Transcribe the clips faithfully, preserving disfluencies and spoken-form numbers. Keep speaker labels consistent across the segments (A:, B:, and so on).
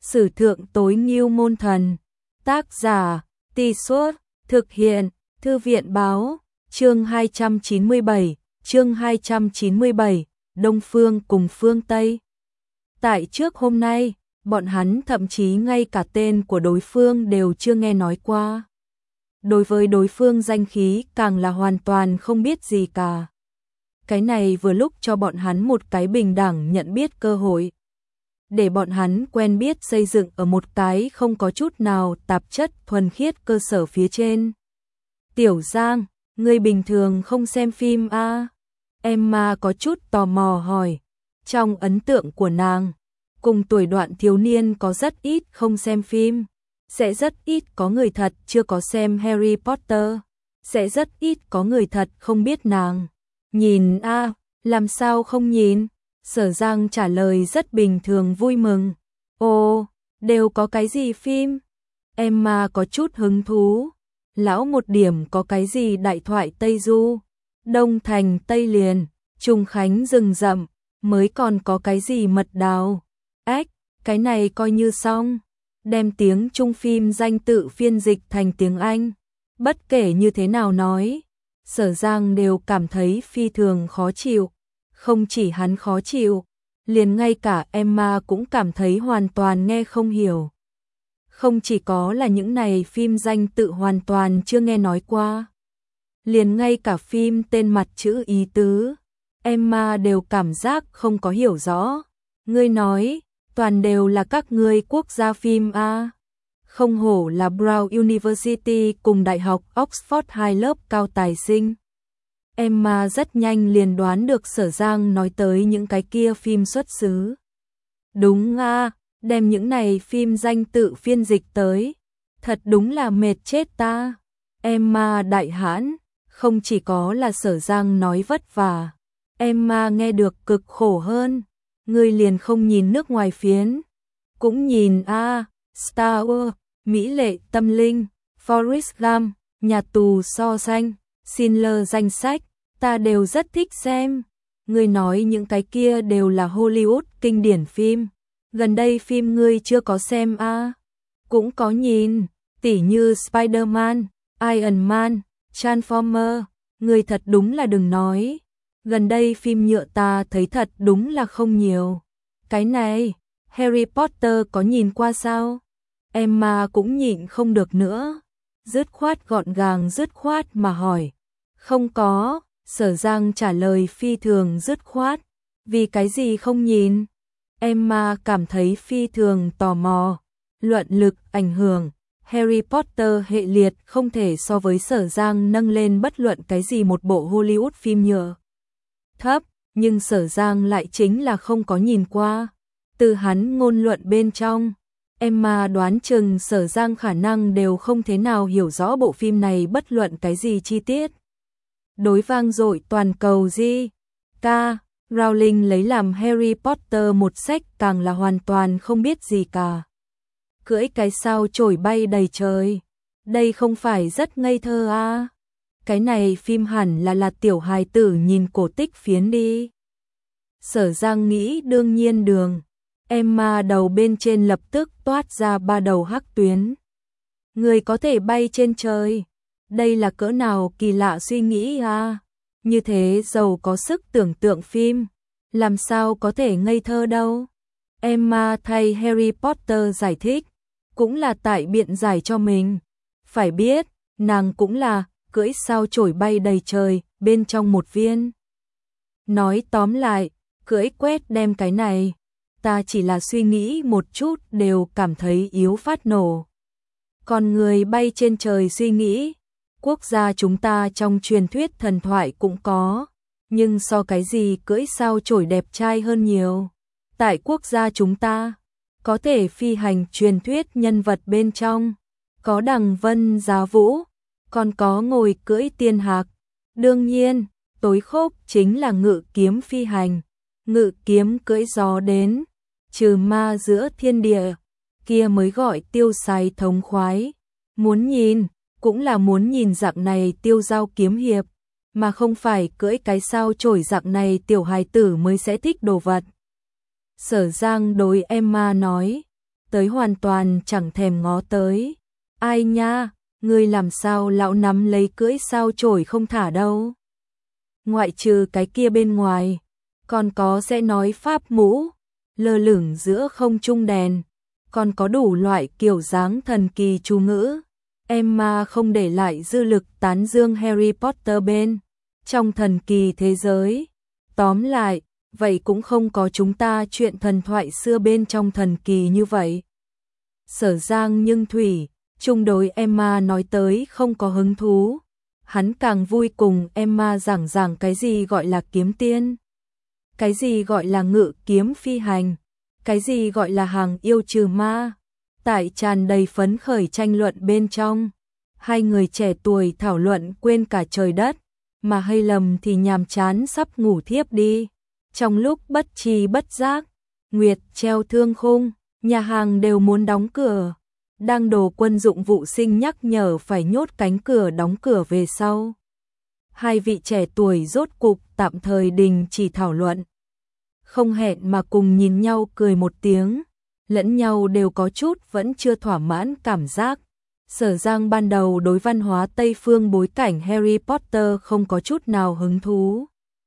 A: Sử thượng tối ngưu môn thần. Tác giả, Tì Suốt, thực hiện, Thư viện báo, chương hai trăm chín mươi bảy, chương hai trăm chín mươi bảy, Đông Phương cùng phương Tây. Tại trước hôm nay, bọn hắn thậm chí ngay cả tên của đối phương đều chưa nghe nói qua. Đối với đối phương danh khí càng là hoàn toàn không biết gì cả. Cái này vừa lúc cho bọn hắn một cái bình đẳng nhận biết cơ hội. Để bọn hắn quen biết xây dựng ở một cái không có chút nào tạp chất thuần khiết cơ sở phía trên. Tiểu Giang, ngươi bình thường không xem phim à? Emma có chút tò mò hỏi. Trong ấn tượng của nàng, cùng tuổi đoạn thiếu niên có rất ít không xem phim. Sẽ rất ít có người thật chưa có xem Harry Potter. Sẽ rất ít có người thật không biết nàng. Nhìn a à, làm sao không nhìn? Sở Giang trả lời rất bình thường vui mừng. Ồ, đều có cái gì phim? Emma có chút hứng thú. Lão một điểm có cái gì đại thoại Tây Du, Đông Thành Tây Liền, Trung Khánh rừng rậm, mới còn có cái gì mật đào. Ếch, cái này coi như xong. Đem tiếng Trung phim danh tự phiên dịch thành tiếng Anh. Bất kể như thế nào nói, Sở Giang đều cảm thấy phi thường khó chịu. Không chỉ hắn khó chịu, liền ngay cả Emma cũng cảm thấy hoàn toàn nghe không hiểu. Không chỉ có là những này phim danh tự hoàn toàn chưa nghe nói qua. Liền ngay cả phim tên mặt chữ ý tứ, Emma đều cảm giác không có hiểu rõ. Ngươi nói, toàn đều là các ngươi quốc gia phim a. Không hổ là Brown University cùng Đại học Oxford hai lớp cao tài sinh. Emma rất nhanh liền đoán được Sở Giang nói tới những cái kia phim xuất xứ. Đúng a, đem những này phim danh tự phiên dịch tới. Thật đúng là mệt chết ta. Emma đại hãn, không chỉ có là Sở Giang nói vất vả. Emma nghe được cực khổ hơn. Ngươi liền không nhìn nước ngoài phiến. Cũng nhìn a, Star Wars, Mỹ lệ tâm linh, Forrest Gump, Nhà tù so sánh, Schindler danh sách, ta đều rất thích xem. Ngươi nói những cái kia đều là Hollywood kinh điển phim. Gần đây phim ngươi chưa có xem a? À? Cũng có nhìn, tỉ như Spider-Man, Iron Man, Transformer, ngươi thật đúng là đừng nói. Gần đây phim nhựa ta thấy thật đúng là không nhiều. Cái này, Harry Potter có nhìn qua sao? Emma cũng nhịn không được nữa. Dứt khoát gọn gàng dứt khoát mà hỏi. Không có, Sở Giang trả lời phi thường dứt khoát. Vì cái gì không nhìn? Emma cảm thấy phi thường tò mò. Luận lực ảnh hưởng, Harry Potter hệ liệt không thể so với Sở Giang nâng lên bất luận cái gì một bộ Hollywood phim nhựa. Thấp, nhưng Sở Giang lại chính là không có nhìn qua. Từ hắn ngôn luận bên trong, Emma đoán chừng Sở Giang khả năng đều không thế nào hiểu rõ bộ phim này bất luận cái gì chi tiết. Đối vang dội toàn cầu gì? Ca, Rowling lấy làm Harry Potter một sách càng là hoàn toàn không biết gì cả. Cưỡi cái sao chổi bay đầy trời. Đây không phải rất ngây thơ à? Cái này phim hẳn là là tiểu hài tử nhìn cổ tích phiến đi. Sở Giang nghĩ đương nhiên đường. Emma đầu bên trên lập tức toát ra ba đầu hắc tuyến. Người có thể bay trên trời. Đây là cỡ nào kỳ lạ suy nghĩ à? Như thế giàu có sức tưởng tượng phim. Làm sao có thể ngây thơ đâu? Emma thay Harry Potter giải thích. Cũng là tại biện giải cho mình. Phải biết, nàng cũng là cưỡi sao chổi bay đầy trời bên trong một viên. Nói tóm lại, cưỡi quét đem cái này. Ta chỉ là suy nghĩ một chút đều cảm thấy yếu phát nổ. Còn người bay trên trời suy nghĩ, quốc gia chúng ta trong truyền thuyết thần thoại cũng có, nhưng so cái gì cưỡi sao chổi đẹp trai hơn nhiều. Tại quốc gia chúng ta, có thể phi hành truyền thuyết nhân vật bên trong, có đằng vân giá vũ, còn có ngồi cưỡi tiên hạc. Đương nhiên, tối khốc chính là ngự kiếm phi hành, ngự kiếm cưỡi gió đến. Trừ ma giữa thiên địa, kia mới gọi tiêu sái thống khoái. Muốn nhìn, cũng là muốn nhìn dạng này tiêu giao kiếm hiệp, mà không phải cưỡi cái sao chổi dạng này tiểu hài tử mới sẽ thích đồ vật. Sở Giang đối Emma nói, tới hoàn toàn chẳng thèm ngó tới. Ai nha, ngươi làm sao lão nắm lấy cưỡi sao chổi không thả đâu. Ngoại trừ cái kia bên ngoài, còn có sẽ nói pháp mũ, lơ lửng giữa không trung đèn, còn có đủ loại kiểu dáng thần kỳ chú ngữ. Emma không để lại dư lực tán dương Harry Potter bên trong thần kỳ thế giới. Tóm lại, vậy cũng không có chúng ta chuyện thần thoại xưa bên trong thần kỳ như vậy. Sở Giang nhưng Thủy, chung đối Emma nói tới không có hứng thú. Hắn càng vui cùng Emma giảng giảng cái gì gọi là kiếm tiên, cái gì gọi là ngự kiếm phi hành, cái gì gọi là hàng yêu trừ ma. Tại tràn đầy phấn khởi tranh luận bên trong, hai người trẻ tuổi thảo luận quên cả trời đất, mà Hay Lầm thì nhàm chán sắp ngủ thiếp đi. Trong lúc bất tri bất giác, Nguyệt treo thương khung, nhà hàng đều muốn đóng cửa. Đang đồ quân dụng vụ sinh nhắc nhở phải nhốt cánh cửa đóng cửa về sau. Hai vị trẻ tuổi rốt cục tạm thời đình chỉ thảo luận. Không hẹn mà cùng nhìn nhau cười một tiếng, lẫn nhau đều có chút vẫn chưa thỏa mãn cảm giác. Sở Giang ban đầu đối văn hóa Tây phương bối cảnh Harry Potter không có chút nào hứng thú.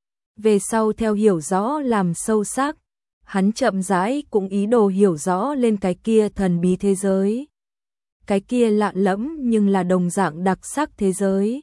A: Về sau theo hiểu rõ làm sâu sắc, hắn chậm rãi cũng ý đồ hiểu rõ lên cái kia thần bí thế giới. Cái kia lạ lẫm nhưng là đồng dạng đặc sắc thế giới.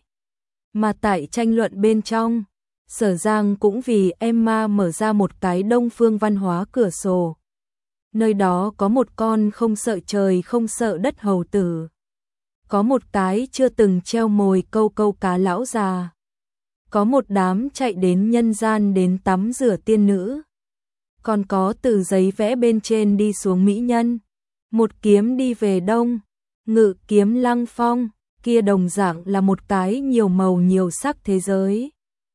A: Mà tại tranh luận bên trong, Sở Giang cũng vì Emma mở ra một cái đông phương văn hóa cửa sổ. Nơi đó có một con không sợ trời không sợ đất hầu tử. Có một cái chưa từng treo mồi câu câu cá lão già. Có một đám chạy đến nhân gian đến tắm rửa tiên nữ. Còn có từ giấy vẽ bên trên đi xuống mỹ nhân. Một kiếm đi về đông, ngự kiếm lăng phong, kia đồng dạng là một cái nhiều màu nhiều sắc thế giới.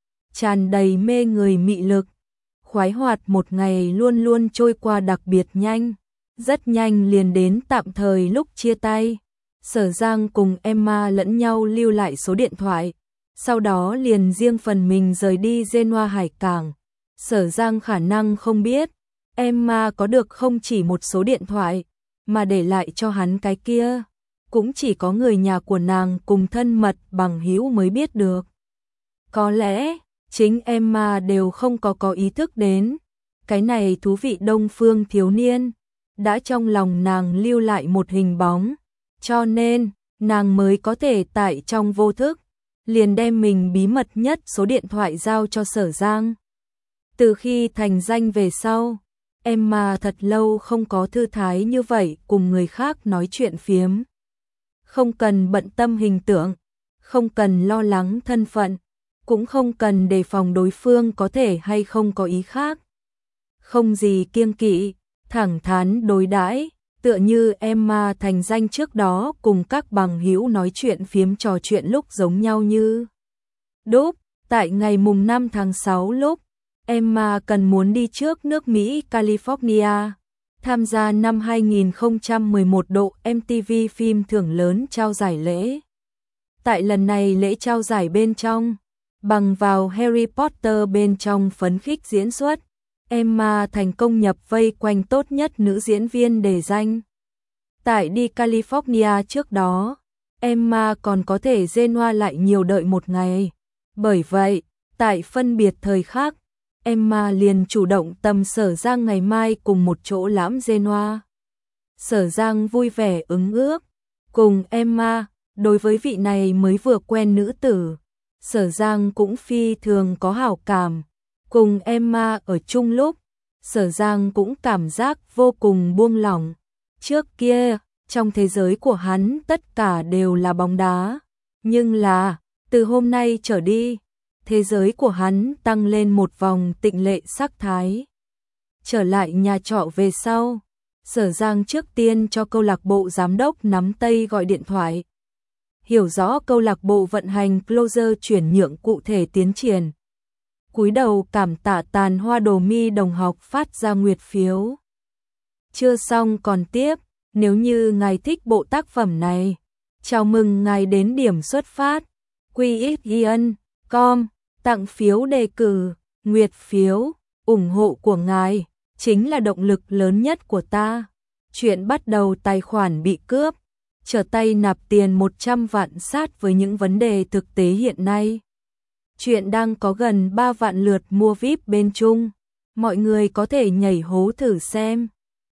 A: Tràn đầy mê người mị lực, khoái hoạt một ngày luôn luôn trôi qua đặc biệt nhanh, rất nhanh liền đến tạm thời lúc chia tay. Sở Giang cùng Emma lẫn nhau lưu lại số điện thoại, sau đó liền riêng phần mình rời đi Genoa hải cảng. Sở Giang khả năng không biết, Emma có được không chỉ một số điện thoại, mà để lại cho hắn cái kia, cũng chỉ có người nhà của nàng cùng thân mật bằng hữu mới biết được. Có lẽ, chính Emma đều không có có ý thức đến, cái này thú vị đông phương thiếu niên, đã trong lòng nàng lưu lại một hình bóng, cho nên, nàng mới có thể tại trong vô thức, liền đem mình bí mật nhất số điện thoại giao cho Sở Giang. Từ khi thành danh về sau, Emma thật lâu không có thư thái như vậy cùng người khác nói chuyện phiếm. Không cần bận tâm hình tượng, không cần lo lắng thân phận, cũng không cần đề phòng đối phương có thể hay không có ý khác. Không gì kiêng kỵ, thẳng thắn đối đãi, tựa như Emma thành danh trước đó cùng các bằng hữu nói chuyện phiếm trò chuyện lúc giống nhau như đúc. Tại ngày mùng năm tháng sáu lúc, Emma cần muốn đi trước nước Mỹ California, tham gia năm hai nghìn không trăm mười một độ em tê vê phim thưởng lớn trao giải lễ. Tại lần này lễ trao giải bên trong, bằng vào Harry Potter bên trong phấn khích diễn xuất, Emma thành công nhập vây quanh tốt nhất nữ diễn viên đề danh. Tại đi California trước đó, Emma còn có thể Genoa lại nhiều đợi một ngày. Bởi vậy, tại phân biệt thời khác, Emma liền chủ động tầm Sở Giang ngày mai cùng một chỗ lãm Genoa. Sở Giang vui vẻ ứng ước, cùng Emma, đối với vị này mới vừa quen nữ tử, Sở Giang cũng phi thường có hảo cảm. Cùng Emma ở chung lúc, Sở Giang cũng cảm giác vô cùng buông lỏng. Trước kia, trong thế giới của hắn tất cả đều là bóng đá. Nhưng là, từ hôm nay trở đi, thế giới của hắn tăng lên một vòng tịnh lệ sắc thái. Trở lại nhà trọ về sau, Sở Giang trước tiên cho câu lạc bộ giám đốc nắm tay gọi điện thoại. Hiểu rõ câu lạc bộ vận hành Closer chuyển nhượng cụ thể tiến triển. Cúi đầu cảm tạ Tàn Hoa Đồ Mi đồng học phát ra nguyệt phiếu. Chưa xong còn tiếp, nếu như ngài thích bộ tác phẩm này, chào mừng ngài đến điểm xuất phát. quy ích ian chấm com, tặng phiếu đề cử, nguyệt phiếu, ủng hộ của ngài, chính là động lực lớn nhất của ta. Chuyện bắt đầu tài khoản bị cướp, trở tay nạp tiền một trăm vạn sát với những vấn đề thực tế hiện nay. Chuyện đang có gần ba vạn lượt mua vi ai pi bên Trung. Mọi người có thể nhảy hố thử xem.